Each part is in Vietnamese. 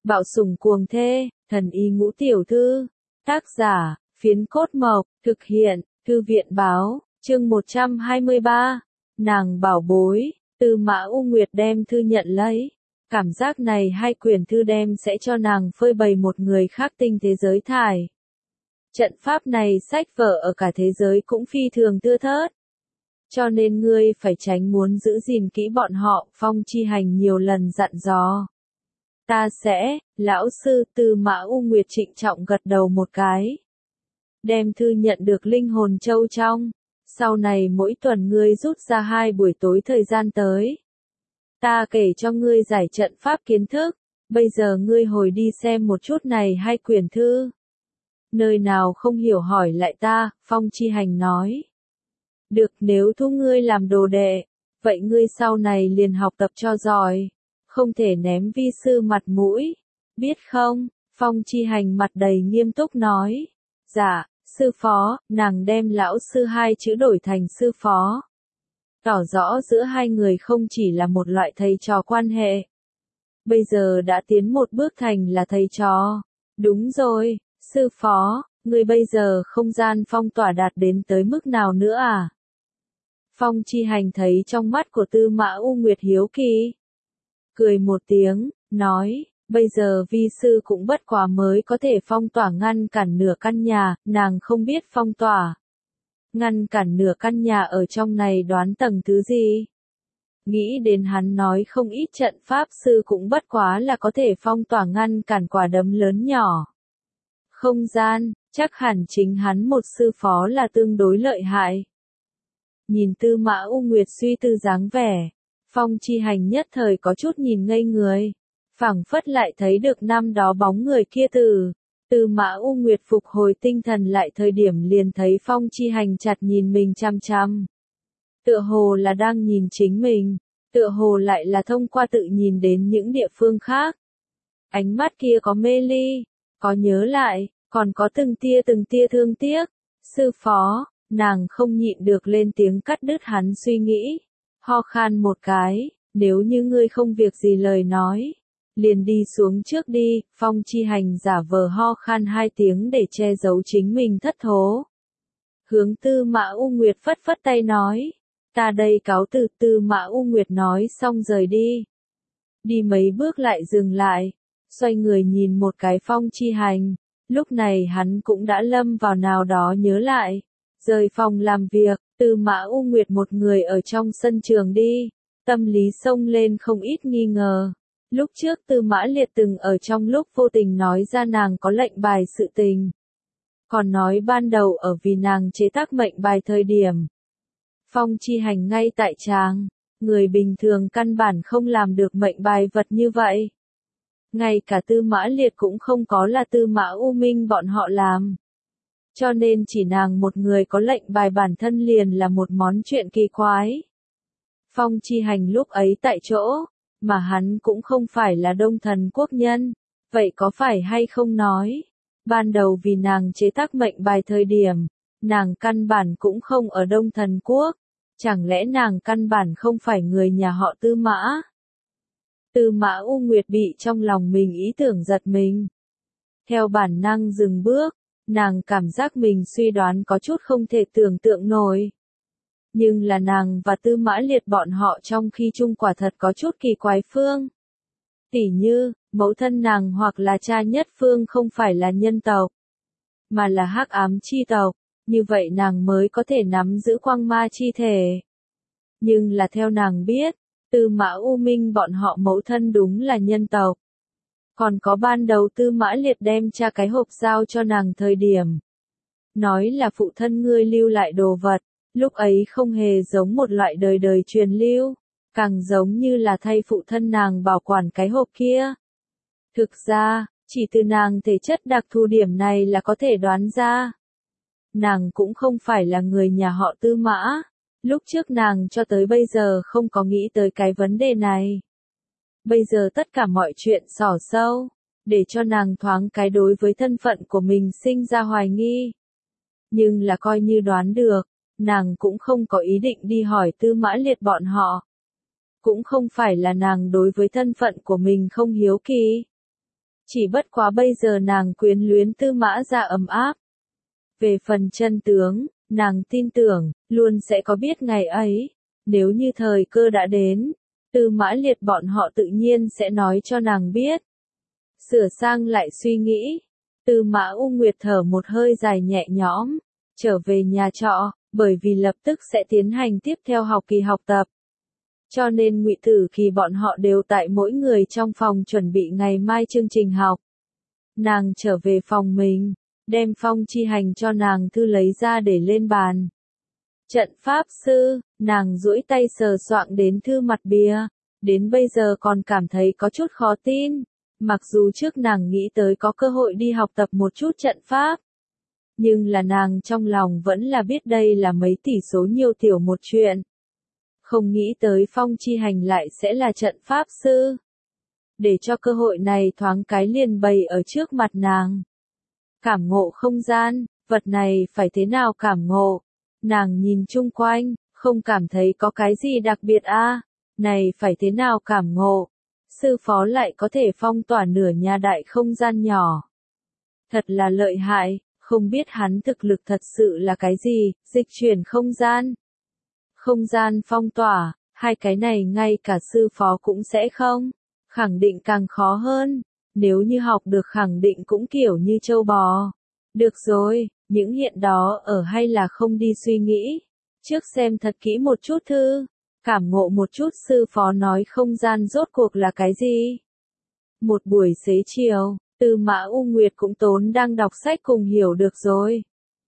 Bạo sủng cuồng thê, thần y ngũ tiểu thư. Tác giả, Phiến Cốt Mộc, thực hiện, Thư viện báo, chương 123. Nàng bảo bối, Tư Mã U Nguyệt đem thư nhận lấy. Cảm giác này hai quyển thư đem sẽ cho nàng phơi bày một người khác tinh thế giới thải. Trận pháp này sách vở ở cả thế giới cũng phi thường thưa thớt. Cho nên ngươi phải tránh muốn giữ gìn kỹ bọn họ, Phong Chi Hành nhiều lần dặn dò. Ta sẽ, lão sư. Tư Mã U Nguyệt trịnh trọng gật đầu một cái. Đem thư nhận được linh hồn châu trong. Sau này mỗi tuần ngươi rút ra 2 buổi tối thời gian tới. Ta kể cho ngươi giải trận pháp kiến thức. Bây giờ ngươi hồi đi xem một chút này 2 quyển thư. Nơi nào không hiểu hỏi lại ta, Phong Chi Hành nói. Được, nếu thu ngươi làm đồ đệ, vậy ngươi sau này liền học tập cho giỏi. Không thể ném vi sư mặt mũi. Biết không? Phong Chi Hành mặt đầy nghiêm túc nói. Dạ, sư phó. Nàng đem lão sư 2 chữ đổi thành sư phó. Tỏ rõ giữa hai người không chỉ là một loại thầy trò quan hệ. Bây giờ đã tiến một bước thành là thầy trò. Đúng rồi, sư phó, ngươi bây giờ không gian phong tỏa đạt đến tới mức nào nữa à? Phong Chi Hành thấy trong mắt của Tư Mã U Nguyệt hiếu kỳ. Cười một tiếng, nói, bây giờ vi sư cũng bất quá mới có thể phong tỏa ngăn cản nửa căn nhà, nàng không biết phong tỏa. Ngăn cản nửa căn nhà ở trong này đoán tầng thứ gì? Nghĩ đến hắn nói không ít trận pháp sư cũng bất quá là có thể phong tỏa ngăn cản quả đấm lớn nhỏ. Không gian, chắc hẳn chính hắn một sư phó là tương đối lợi hại. Nhìn Tư Mã U Nguyệt suy tư dáng vẻ, Phong Chi Hành nhất thời có chút nhìn ngây người, phảng phất lại thấy được năm đó bóng người kia từ. Tư Mã U Nguyệt phục hồi tinh thần lại thời điểm liền thấy Phong Chi Hành chặt nhìn mình chăm chăm. Tựa hồ là đang nhìn chính mình, tựa hồ lại là thông qua tự nhìn đến những địa phương khác. Ánh mắt kia có mê ly, có nhớ lại, còn có từng tia thương tiếc. Sư phó, nàng không nhịn được lên tiếng cắt đứt hắn suy nghĩ. Ho khan một cái, nếu như ngươi không việc gì lời nói. Liền đi xuống trước đi. Phong Chi Hành giả vờ ho khan 2 tiếng để che giấu chính mình thất thố. Hướng Tư Mã U Nguyệt phất phất tay nói. Ta đây cáo từ. Tư Mã U Nguyệt nói xong rời đi. Đi mấy bước lại dừng lại. Xoay người nhìn một cái Phong Chi Hành. Lúc này hắn cũng đã lâm vào nào đó nhớ lại. Rời phòng làm việc, Tư Mã U Nguyệt một người ở trong sân trường đi. Tâm lý xông lên không ít nghi ngờ. Lúc trước Tư Mã Liệt từng ở trong lúc vô tình nói ra nàng có lệnh bài sự tình. Còn nói ban đầu ở vì nàng chế tác mệnh bài thời điểm. Phong Chi Hành ngay tại tràng, người bình thường căn bản không làm được mệnh bài vật như vậy. Ngay cả Tư Mã Liệt cũng không có là Tư Mã U Minh bọn họ làm. Cho nên chỉ nàng một người có lệnh bài bản thân liền là một món chuyện kỳ quái. Phong Chi Hành lúc ấy tại chỗ. Mà hắn cũng không phải là Đông Thần quốc nhân, vậy có phải hay không nói, ban đầu vì nàng chế tác mệnh bài thời điểm, nàng căn bản cũng không ở Đông Thần quốc, chẳng lẽ nàng căn bản không phải người nhà họ Tư Mã? Tư Mã U Nguyệt bị trong lòng mình ý tưởng giật mình. Theo bản năng dừng bước, nàng cảm giác mình suy đoán có chút không thể tưởng tượng nổi. Nhưng là nàng và Tư Mã Liệt bọn họ trong khi chung quả thật có chút kỳ quái phương. Tỉ như, mẫu thân nàng hoặc là cha nhất phương không phải là nhân tộc, mà là hắc ám chi tộc, như vậy nàng mới có thể nắm giữ quang ma chi thể. Nhưng là theo nàng biết, Tư Mã U Minh bọn họ mẫu thân đúng là nhân tộc. Còn có ban đầu Tư Mã Liệt đem cha cái hộp giao cho nàng thời điểm. Nói là phụ thân ngươi lưu lại đồ vật. Lúc ấy không hề giống một loại đời đời truyền lưu, càng giống như là thay phụ thân nàng bảo quản cái hộp kia. Thực ra, chỉ từ nàng thể chất đặc thù điểm này là có thể đoán ra. Nàng cũng không phải là người nhà họ Tư Mã, lúc trước nàng cho tới bây giờ không có nghĩ tới cái vấn đề này. Bây giờ tất cả mọi chuyện xỏ sâu, để cho nàng thoáng cái đối với thân phận của mình sinh ra hoài nghi. Nhưng là coi như đoán được. Nàng cũng không có ý định đi hỏi Tư Mã Liệt bọn họ. Cũng không phải là nàng đối với thân phận của mình không hiếu kỳ. Chỉ bất quá bây giờ nàng quyến luyến Tư Mã Gia ấm áp. Về phần chân tướng, nàng tin tưởng, luôn sẽ có biết ngày ấy. Nếu như thời cơ đã đến, Tư Mã Liệt bọn họ tự nhiên sẽ nói cho nàng biết. Sửa sang lại suy nghĩ, Tư Mã U Nguyệt thở một hơi dài nhẹ nhõm, trở về nhà trọ, bởi vì lập tức sẽ tiến hành tiếp theo học kỳ học tập. Cho nên Ngụy Tử Kỳ bọn họ đều tại mỗi người trong phòng chuẩn bị ngày mai chương trình học. Nàng trở về phòng mình, đem Phong Chi Hành cho nàng thư lấy ra để lên bàn. Trận pháp sư, nàng duỗi tay sờ soạng đến thư mặt bìa, đến bây giờ còn cảm thấy có chút khó tin. Mặc dù trước nàng nghĩ tới có cơ hội đi học tập một chút trận pháp, nhưng là nàng trong lòng vẫn là biết đây là mấy tỷ số nhiều tiểu một chuyện. Không nghĩ tới Phong Chi Hành lại sẽ là trận pháp sư. Để cho cơ hội này thoáng cái liền bày ở trước mặt nàng. Cảm ngộ không gian, vật này phải thế nào cảm ngộ? Nàng nhìn chung quanh, không cảm thấy có cái gì đặc biệt a. Này phải thế nào cảm ngộ? Sư phó lại có thể phong tỏa nửa nhà đại không gian nhỏ. Thật là lợi hại, không biết hắn thực lực thật sự là cái gì, dịch chuyển không gian. Không gian phong tỏa, hai cái này ngay cả sư phó cũng sẽ không. Khẳng định càng khó hơn, nếu như học được khẳng định cũng kiểu như châu bò. Được rồi, những hiện đó ở hay là không đi suy nghĩ. Trước xem thật kỹ một chút thư, cảm ngộ một chút sư phó nói không gian rốt cuộc là cái gì. Một buổi xế chiều, Tư Mã U Nguyệt cũng tốn đang đọc sách cùng hiểu được rồi.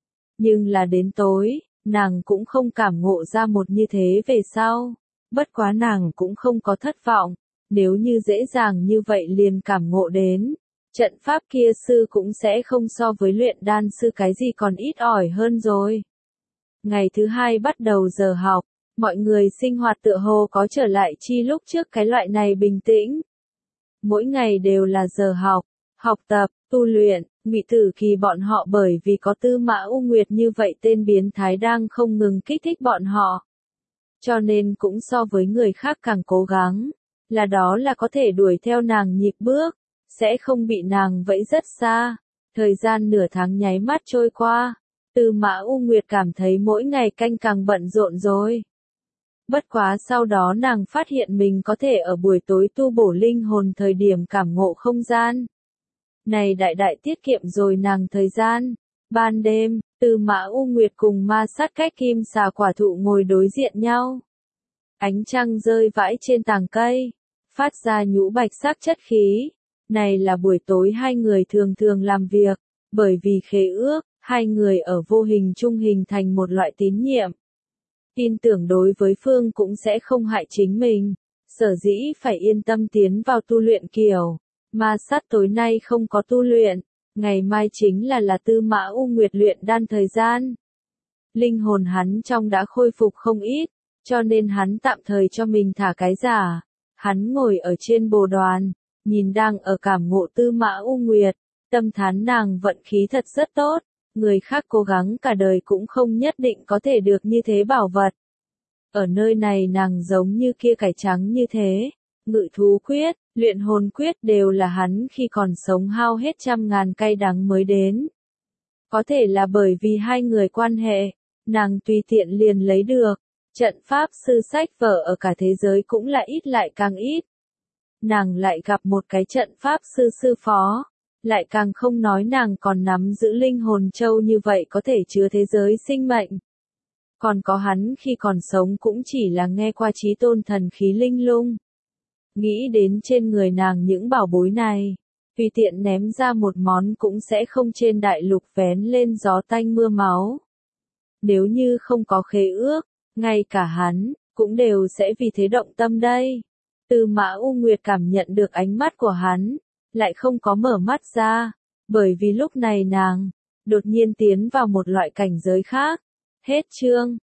Nhưng là đến tối, nàng cũng không cảm ngộ ra một như thế về sau. Bất quá nàng cũng không có thất vọng. Nếu như dễ dàng như vậy liền cảm ngộ đến, trận pháp kia sư cũng sẽ không so với luyện đan sư cái gì còn ít ỏi hơn rồi. Ngày thứ hai bắt đầu giờ học, mọi người sinh hoạt tựa hồ có trở lại chi lúc trước cái loại này bình tĩnh. Mỗi ngày đều là giờ học, học tập, tu luyện, Ngụy Tử Kỳ bọn họ bởi vì có Tư Mã U Nguyệt như vậy tên biến thái đang không ngừng kích thích bọn họ. Cho nên cũng so với người khác càng cố gắng. Là đó là có thể đuổi theo nàng nhịp bước, sẽ không bị nàng vẫy rất xa. Thời gian nửa tháng nháy mắt trôi qua, Tư Mã U Nguyệt cảm thấy mỗi ngày canh càng bận rộn rồi. Bất quá sau đó nàng phát hiện mình có thể ở buổi tối tu bổ linh hồn thời điểm cảm ngộ không gian. Này đại đại tiết kiệm rồi nàng thời gian. Ban đêm, Tư Mã U Nguyệt cùng ma sát cách kim xà quả thụ ngồi đối diện nhau. Ánh trăng rơi vãi trên tàng cây, phát ra nhũ bạch sắc chất khí. Này là buổi tối hai người thường thường làm việc, bởi vì khế ước, hai người ở vô hình trung hình thành một loại tín nhiệm. Tin tưởng đối với phương cũng sẽ không hại chính mình, sở dĩ phải yên tâm tiến vào tu luyện kiểu. Ma sát tối nay không có tu luyện, ngày mai chính là Tư Mã U Nguyệt luyện đan thời gian. Linh hồn hắn trong đã khôi phục không ít, cho nên hắn tạm thời cho mình thả cái giả. Hắn ngồi ở trên bồ đoàn, nhìn đang ở cảm ngộ Tư Mã U Nguyệt, tâm thán nàng vận khí thật rất tốt, người khác cố gắng cả đời cũng không nhất định có thể được như thế bảo vật. Ở nơi này nàng giống như kia cải trắng như thế, ngự thú quyết, luyện hồn quyết đều là hắn khi còn sống hao hết trăm ngàn cay đắng mới đến. Có thể là bởi vì hai người quan hệ, nàng tùy tiện liền lấy được. Trận pháp sư sách vở ở cả thế giới cũng là ít lại càng ít. Nàng lại gặp một cái trận pháp sư sư phó, lại càng không nói nàng còn nắm giữ linh hồn châu như vậy có thể chứa thế giới sinh mệnh. Còn có hắn khi còn sống cũng chỉ là nghe qua chí tôn thần khí linh lung. Nghĩ đến trên người nàng những bảo bối này, tùy tiện ném ra một món cũng sẽ không trên đại lục vén lên gió tanh mưa máu. Nếu như không có khế ước, ngay cả hắn, cũng đều sẽ vì thế động tâm đây. Tư Mã U Nguyệt cảm nhận được ánh mắt của hắn, lại không có mở mắt ra, bởi vì lúc này nàng, đột nhiên tiến vào một loại cảnh giới khác. Hết chương.